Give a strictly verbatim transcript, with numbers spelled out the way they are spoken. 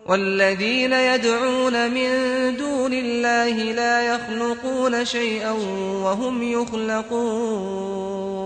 والذين يدعون من دون الله لا يخلقون شيئا وهم يخلقون